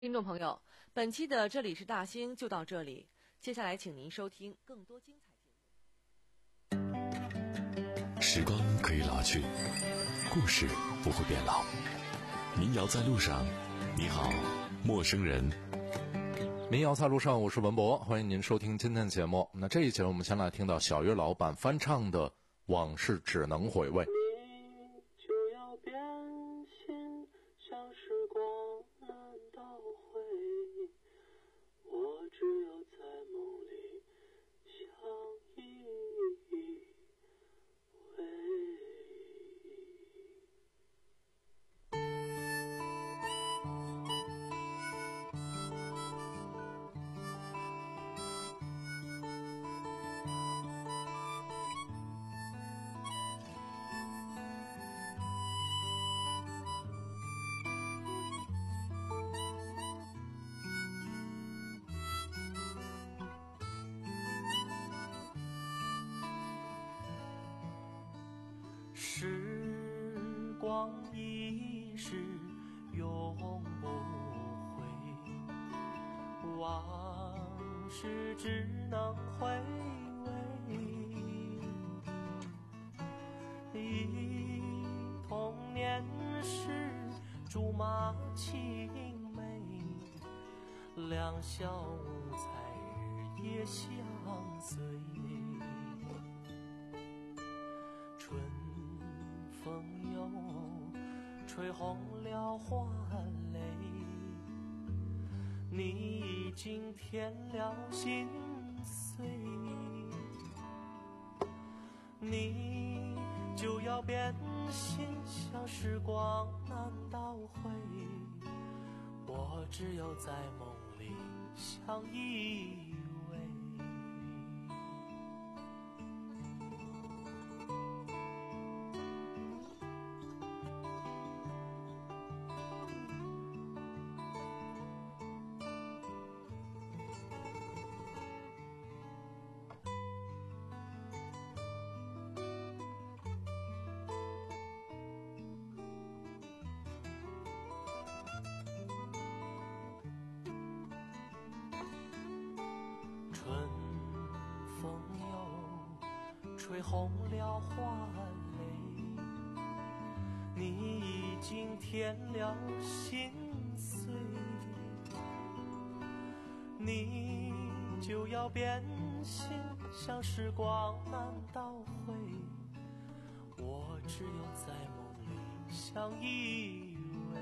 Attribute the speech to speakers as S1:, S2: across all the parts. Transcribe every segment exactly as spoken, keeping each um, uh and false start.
S1: 听众朋友，本期的这里是大兴就到这里，接下来请您收听更多精彩节
S2: 目。时光可以老去，故事不会变老。民谣在路上，你好，陌生人。
S3: 民谣在路上，我是文博，欢迎您收听今天的节目。那这一节我们先来听到小岳老板翻唱的《往事只能回味》。
S4: 你就要变心，像时光难倒回，我只有在梦里相依偎。时光一逝永不回，往事只能回味。忆童年时竹马青梅，两小无猜日夜相随。春风又吹红了花蕾，你已经添了心碎，你就要变心，像时光难倒回，我只有在梦里相依偎。春风又吹红了花蕾，你已经添了心碎，你就要变心，像时光难倒回，我只有在梦里相依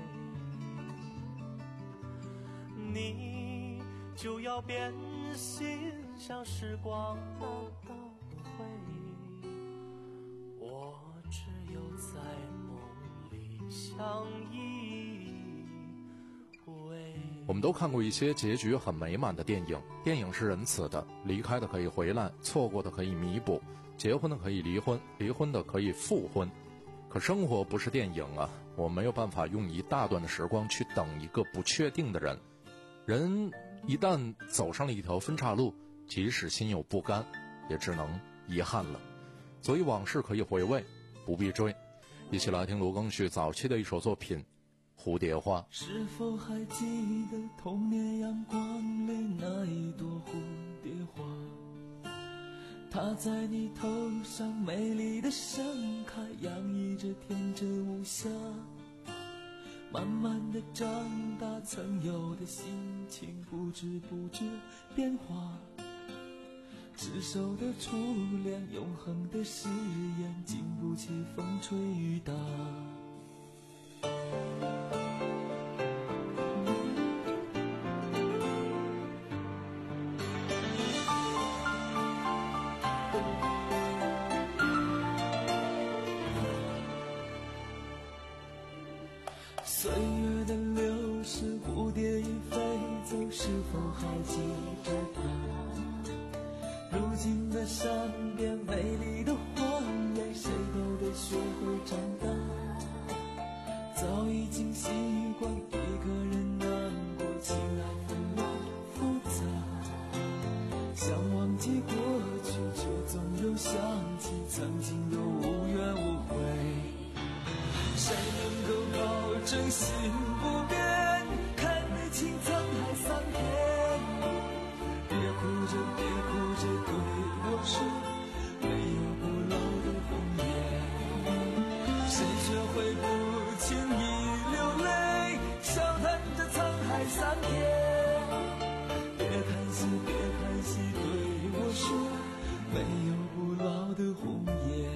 S4: 偎，你就要变心，像时光难倒回，我只有在梦里相依偎。
S3: 我们都看过一些结局很美满的电影，电影是仁慈的，离开的可以回来，错过的可以弥补，结婚的可以离婚，离婚的可以复婚。可生活不是电影啊，我没有办法用一大段的时光去等一个不确定的人。人一旦走上了一条分岔路，即使心有不甘，也只能遗憾了。所以往事可以回味，不必追。一起来听卢庚戌早期的一首作品《蝴蝶花》。
S5: 是否还记得童年阳光里那一朵蝴蝶花？它在你头上美丽的盛开，洋溢着天真无瑕。慢慢的长大，曾有的心情不知不觉变化，执手的初恋，永恒的誓言，经不起风吹雨打。岁月的流逝，蝴蝶已飞走，是否还记得它？如今的山边美丽的花蕾，谁都得学会长大。早已经习惯一个人难过，情爱纷乱复杂，想忘记过去，却总又想起曾经的无怨无悔。谁能够保证心不变？看得清苍三天。别叹息，别叹息，对我说，没有不老的红颜。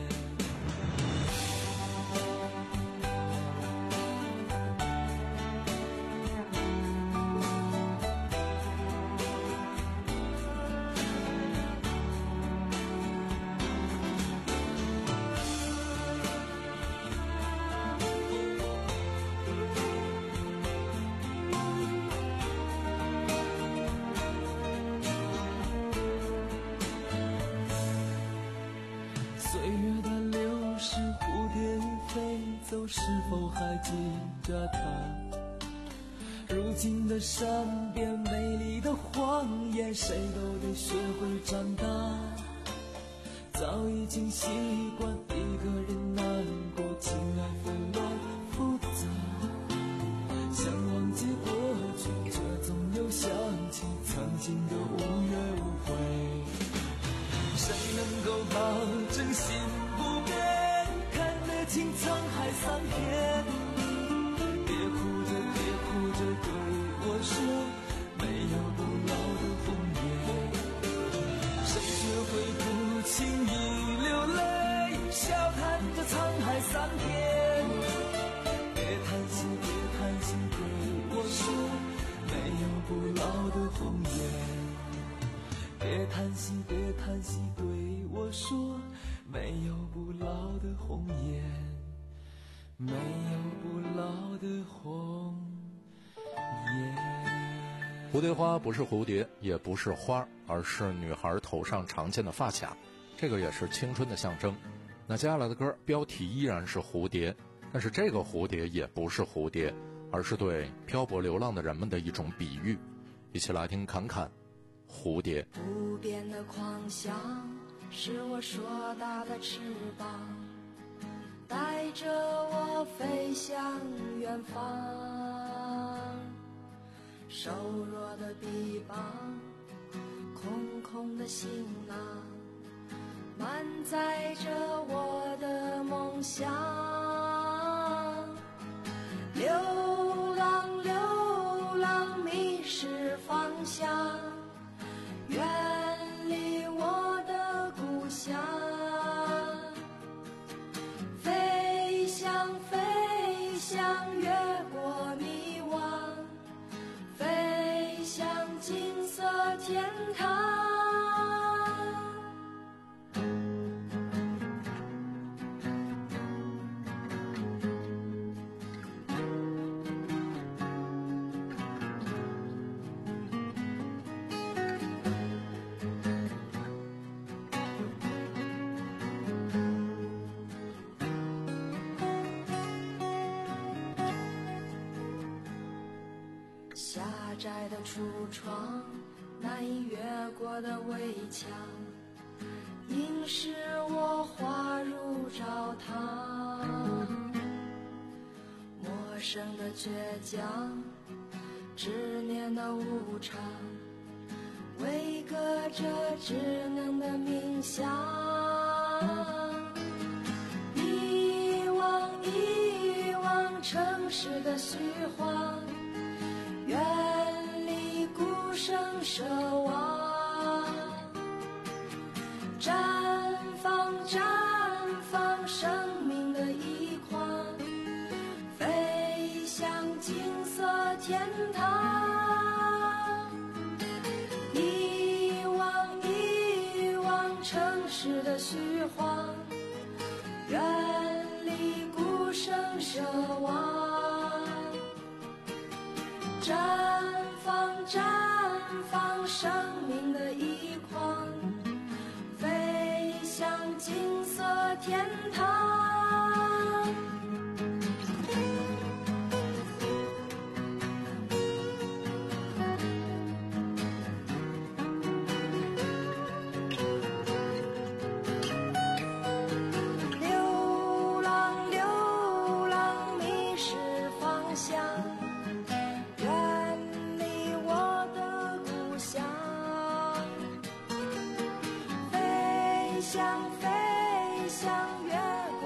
S5: 岁月的流逝，蝴蝶飞走，是否还记着它？如今的山边，美丽的荒野，谁都得学会长大。早已经习惯一个人难过，情爱纷乱复杂。想忘记过去，却总又想起曾经的无怨无悔。谁能够保证心不变，看得清沧海桑田？别哭着，别哭着对我说，没有不老的红颜。谁学会不轻易流泪，笑看着沧海桑田？别叹息，别叹息对我说，没有不老的红颜。别叹息，别叹息对我说，没有不老的红颜，没有不老的红颜。
S3: 蝴蝶花不是蝴蝶，也不是花，而是女孩头上常见的发卡，这个也是青春的象征。那接下来的歌标题依然是蝴蝶，但是这个蝴蝶也不是蝴蝶，而是对漂泊流浪的人们的一种比喻。一起来听侃侃蝴蝶。
S6: 无边的狂想是我硕大的翅膀，带着我飞向远方。瘦弱的臂膀，空空的行囊，满载着我的梦想。流浪流浪迷失方向，远离我的故乡。飞翔飞翔越过迷惘，飞向金色天堂。狭窄的橱窗，难以越过的围墙，映使我滑入沼堂。陌生的倔强，执念的无常，维隔着稚嫩的冥想。遗忘遗忘城市的虚晃，远离孤声奢望，绽放绽放生命的一框，飞向金色天堂。遗忘遗忘城市的虚晃，远离孤声奢望，绽放绽放生命的一框，飞向金色天堂。流浪流浪迷失方向，远离我的故乡。飞翔飞翔越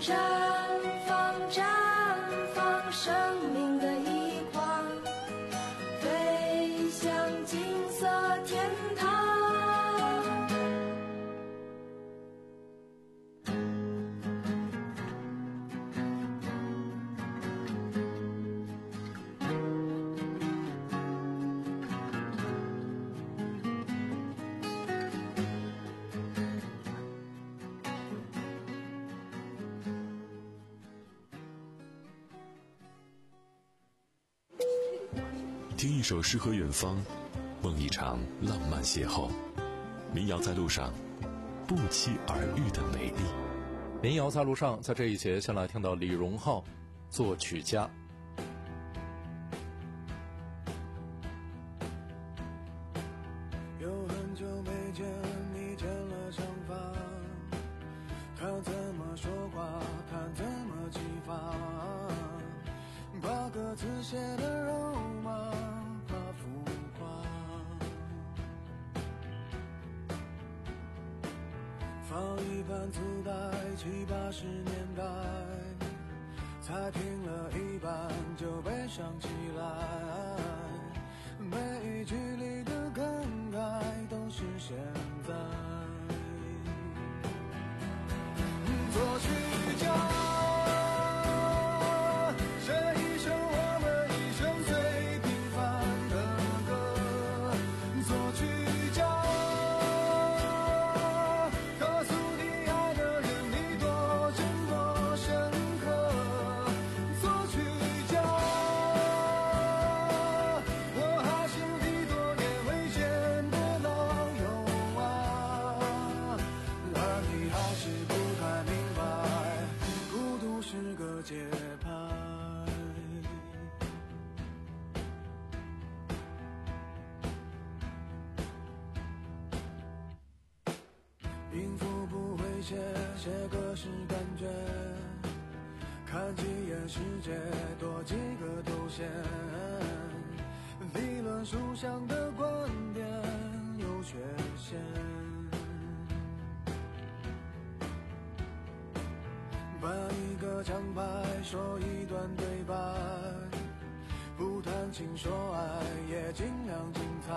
S6: 绽放，绽放生命的一框，飞向金色天堂。
S2: 听一首诗和远方，梦一场浪漫邂逅。民谣在路上，不期而遇的美丽。
S3: 民谣在路上，在这一节先来听到李荣浩作曲家。
S7: 有很久没见你剪了长发，他怎么说话，他怎么激发，把歌词写的肉麻，怕浮夸，放一盘磁带，七八十年代，才听了一半就悲伤起来，每一句里的感慨都是现在。作曲家写一首我们一生最平凡的歌，作曲家告诉你爱的人你多真多深刻，作曲家我还是你多年未见的老友啊，而你还是不太明白孤独是个节拍。音符不会写，写歌是感觉，看几眼世界多几个头衔，理论书上的观点有缺陷，搬一个奖牌说一段对白，不谈情说爱也尽量精彩，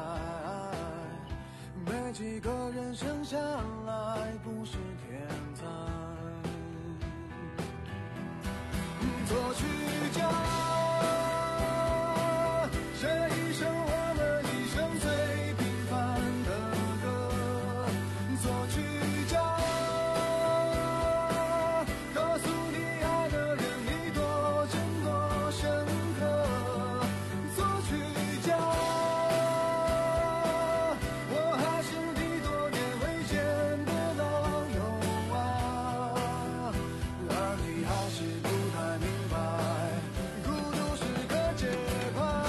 S7: 没几个人生下来不是天才。作曲家写一首我们一生最平凡的歌，作曲家告诉你爱的人你多真多深刻，作曲家我还是你多年未见的老友啊，而你还是不太明白孤独是个节拍。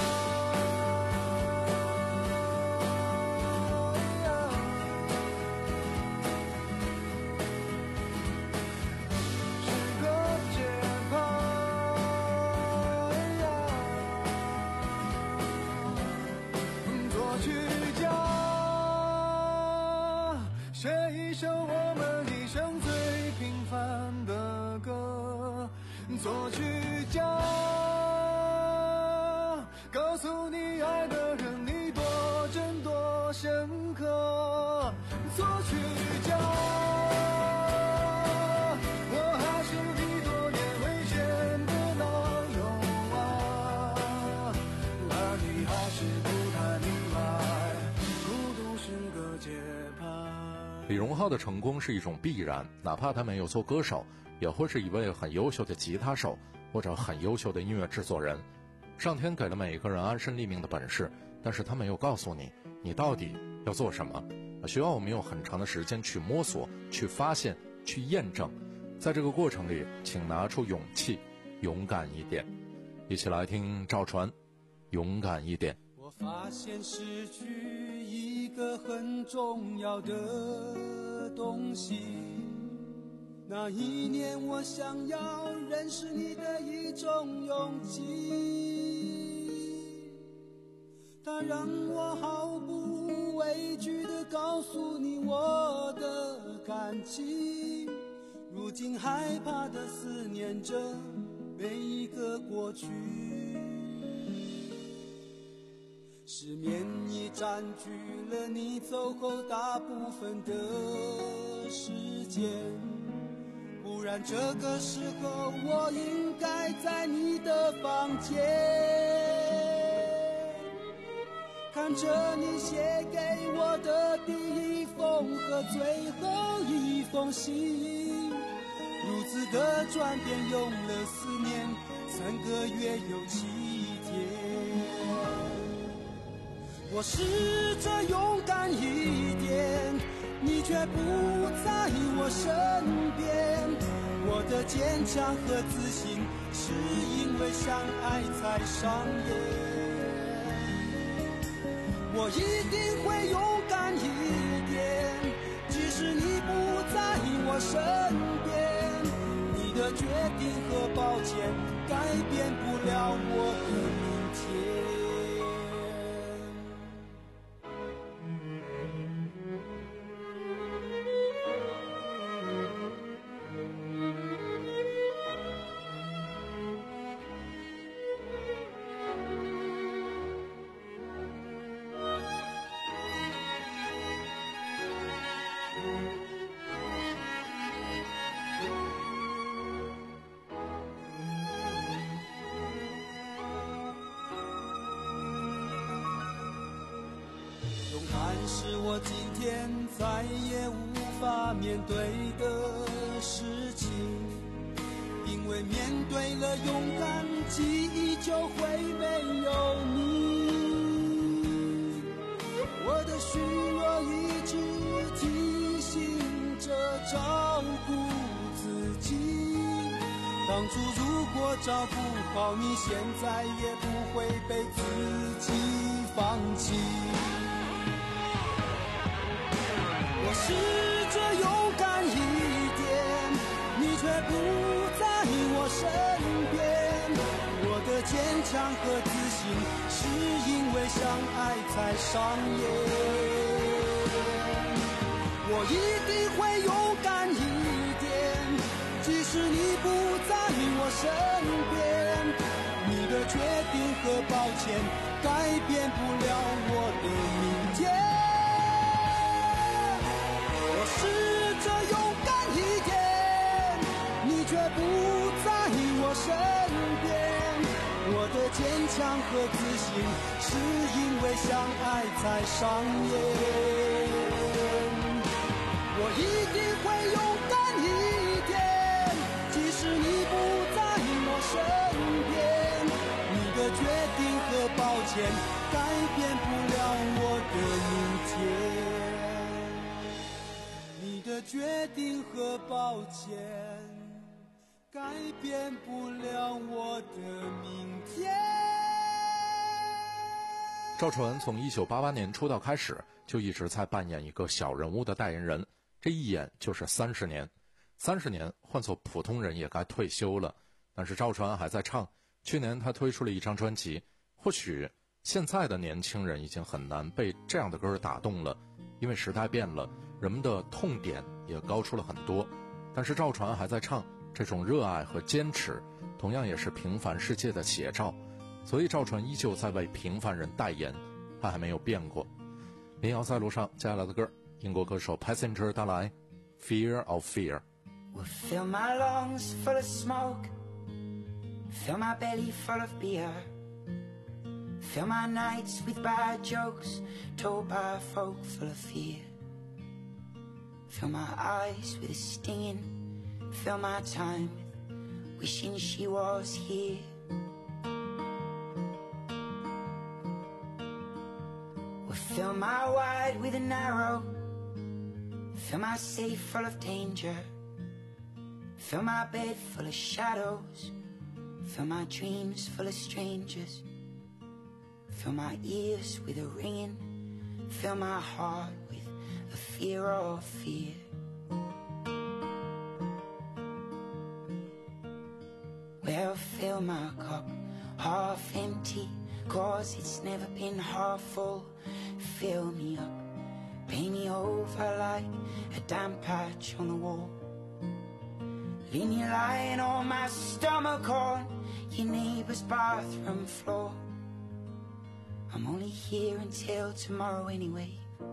S7: 是个节拍，作曲家写一首我们一生最平凡的歌，作曲家告诉你爱的人你多真多深刻，作曲家我还是你多年未见的老友啊，而你还是不太明白孤独是个节拍。
S3: 李荣浩的成功是一种必然，哪怕他没有做歌手，也会是一位很优秀的吉他手或者很优秀的音乐制作人。上天给了每一个人安身立命的本事，但是他没有告诉你你到底要做什么，需要我们用很长的时间去摸索，去发现，去验证。在这个过程里，请拿出勇气，勇敢一点。一起来听赵传，勇敢一点。
S8: 我发现失去一个很重要的东西，那一年我想要认识你的一种勇气，它让我毫不畏惧地告诉你我的感情， 如今害怕的思念着每一个过去。失眠已占据了你走后大部分的时间，不然这个时候我应该在你的房间，看着你写给我的第一封和最后一封信，如此的转变用了四年，三个月有七天。我试着勇敢一点，你却不在我身边。我的坚强和自信是因为相爱才上演。我一定会勇敢一点，即使你不在我身边。你的决定和抱歉改变不了我的明天。勇敢是我今天再也无法面对的事情，因为面对了勇敢，记忆就会没有你。我的虚弱一直提醒着照顾自己，当初如果照顾好你，现在也不会被自己放弃。我试着勇敢一点，你却不在我身边。我的坚强和自信是因为相爱才上演。我一定会勇敢一点，即使你不在我身边。你的决定和抱歉改变不了我的明天。我试着勇敢一点，你却不在我身边。我的坚强和自信是因为相爱才上演。我一定会勇敢一点，即使你不在我身边。你的决定和抱歉改变不了我的明天。你的决定和抱歉改变不了我的明天。
S3: 赵传从一九八八年出道开始，就一直在扮演一个小人物的代言人，这一演就是三十年。三十年换做普通人也该退休了，但是赵传还在唱。去年他推出了一张专辑，或许现在的年轻人已经很难被这样的歌打动了，因为时代变了，人们的痛点也高出了很多。但是赵传还在唱，这种热爱和坚持同样也是平凡世界的写照，所以赵传依旧在为平凡人代言，他还没有变过。民谣在路上，接下来的歌，英国歌手 Passenger 带来 Fear of Fear。
S9: Well, fill my lungs full of smoke, fill my belly full of beer, fill my nights with bad jokes told by folk full of fear, fill my eyes with a stinging, fill my time with wishing she was here. Well, fill my wide with a narrow, fill my safe full of danger, fill my bed full of shadows, fill my dreams full of strangers, fill my ears with a ringing, fill my heart with a fear of fear. Well, fill my cup half empty, cause it's never been half full. Fill me up, paint me over like a damp patch on the wall. leave me lying on my stomach on your neighbor's bathroom floor. I'm only here until tomorrow anyway.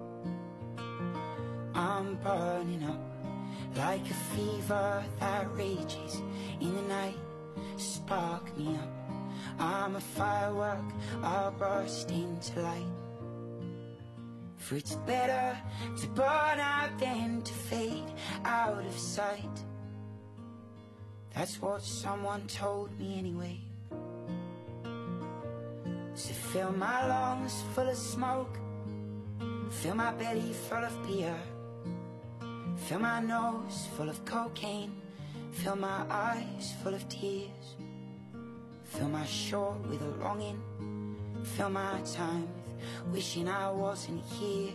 S9: I'm burning up like a fever that rages in the night. Spark me up, I'm a firework, I'll burst into light. For it's better to burn out than to fade out of sight. That's what someone told me anyway. So fill my lungs full of smoke, fill my belly full of beer, fill my nose full of cocaine, fill my eyes full of tears, fill my shore with a longing, fill my time with wishing I wasn't here.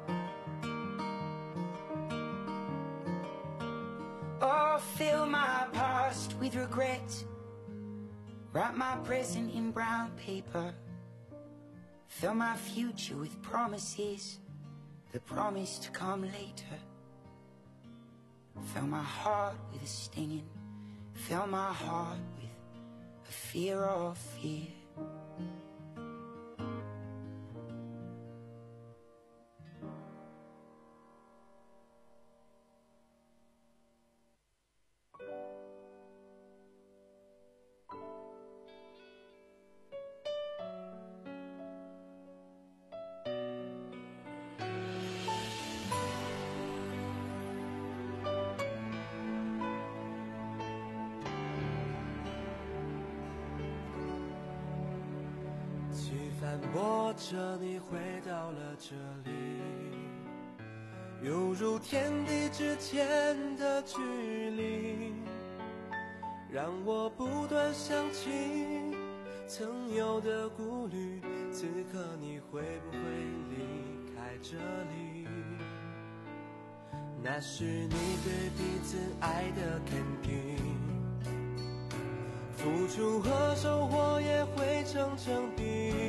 S9: Oh, fill my past with regret, wrap my present in brown paper, fill my future with promises that promise to come later. Fill my heart with a stinging, fill my heart with a fear of fear.
S4: 反驳着你回到了这里，犹如天地之间的距离，让我不断想起曾有的顾虑，此刻你会不会离开这里？那是你对彼此爱的肯定，付出和收获也会成正比，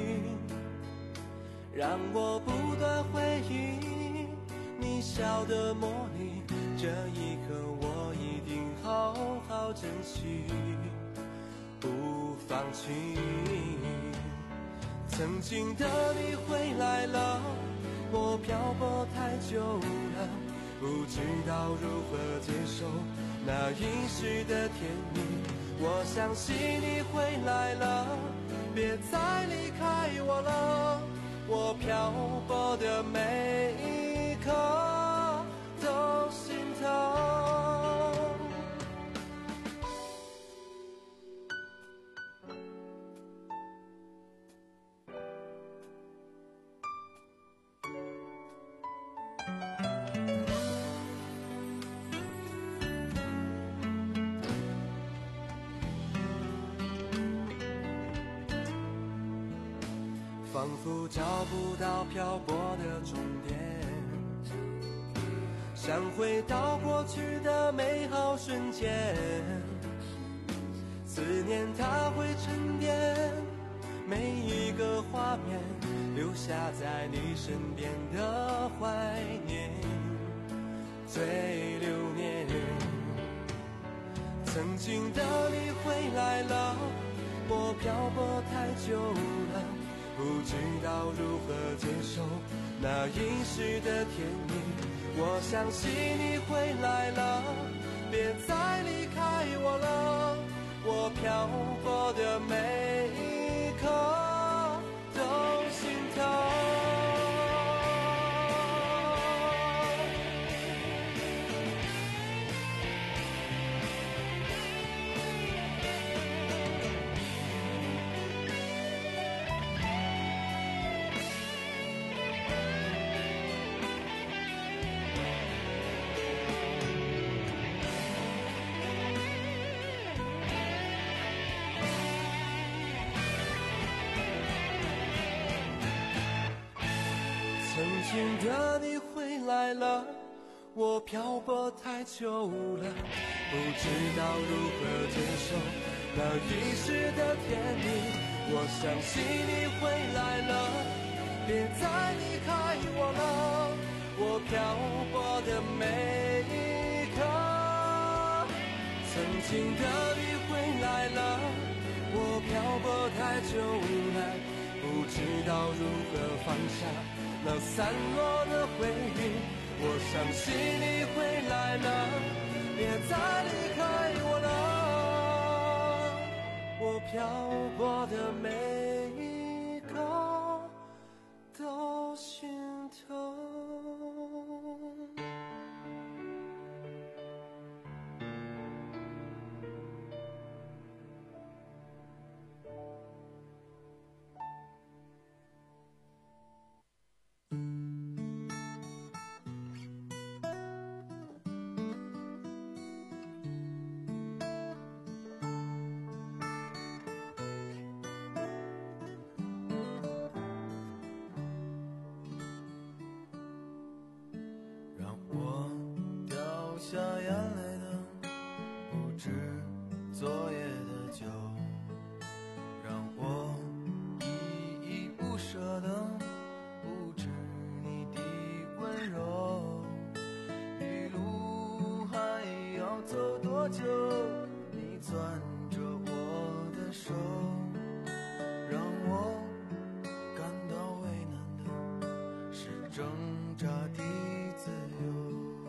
S4: 让我不断回忆你笑的魔力，这一刻我一定好好珍惜，不放弃。曾经的你回来了，我漂泊太久了，不知道如何接受那一时的甜蜜。我相信你回来了，别再离开我了，我漂泊的每一刻都心疼。仿佛找不到漂泊的终点，想回到过去的美好瞬间，思念它会沉淀，每一个画面留下在你身边的怀念，最留念。曾经的你回来了，我漂泊太久了，不知道如何接受那一时的甜蜜。我相信你回来了，别再离开我了，我漂泊的每一刻都心疼。曾经的你回来了，我漂泊太久了，不知道如何接受那一时的甜蜜。我相信你回来了，别再离开我了，我漂泊的每一刻曾轻的雨回来了，我漂泊太久了，不知道如何放下那散落的回忆。我相信你回来了，别再离开我了，我漂泊的每一个都心疼。
S7: 下眼泪的不止昨夜的酒，让我依依不舍的不止你的温柔。一路还要走多久，你攥着我的手，让我感到为难的是挣扎的自由。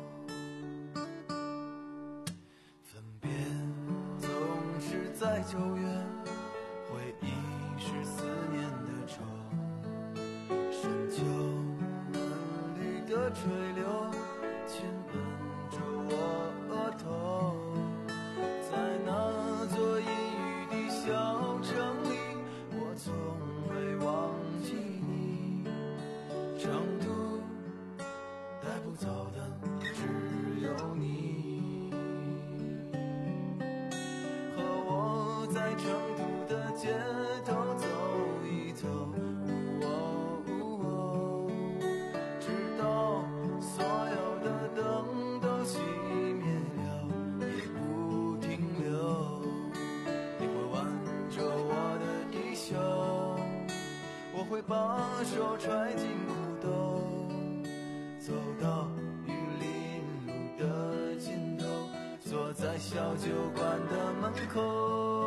S7: 在九月，回忆是思念的愁，深秋嫩绿的垂柳亲吻着我额头，在那座阴雨的小城里，我从未忘记你，长途带不走的只有你。在成都的街头走一走，哦哦，直到所有的灯都熄灭了，也不停留。你会挽着我的衣袖，我会把手揣进裤兜，走到玉林路的尽头，坐在小酒馆的门口。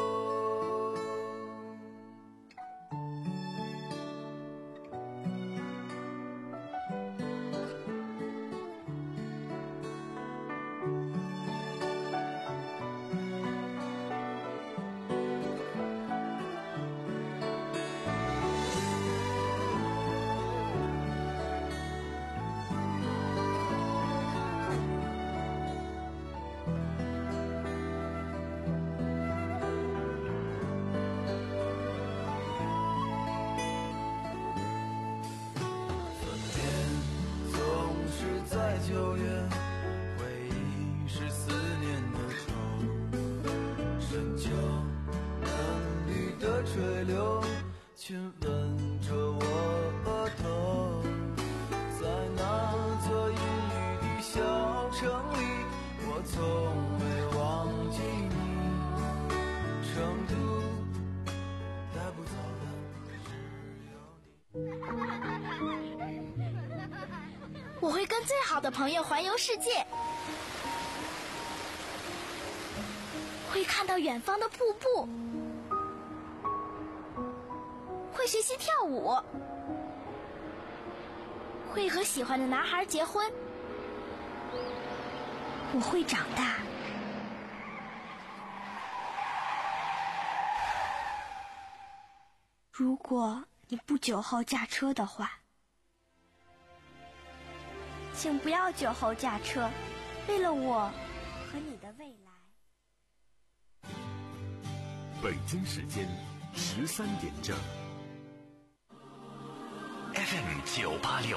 S7: 九月，回忆是思念的愁，深秋嫩绿的垂柳亲吻着我额头，在那座阴雨的小城里，我从未忘记你，成都带不走的只有你。
S10: 我会跟最好的朋友环游世界，会看到远方的瀑布，会学习跳舞，会和喜欢的男孩结婚。我会长大。如果你不酒后驾车的话，请不要酒后驾车，为了我和你的未来。
S2: 北京时间十三点正 ，F M 九八六。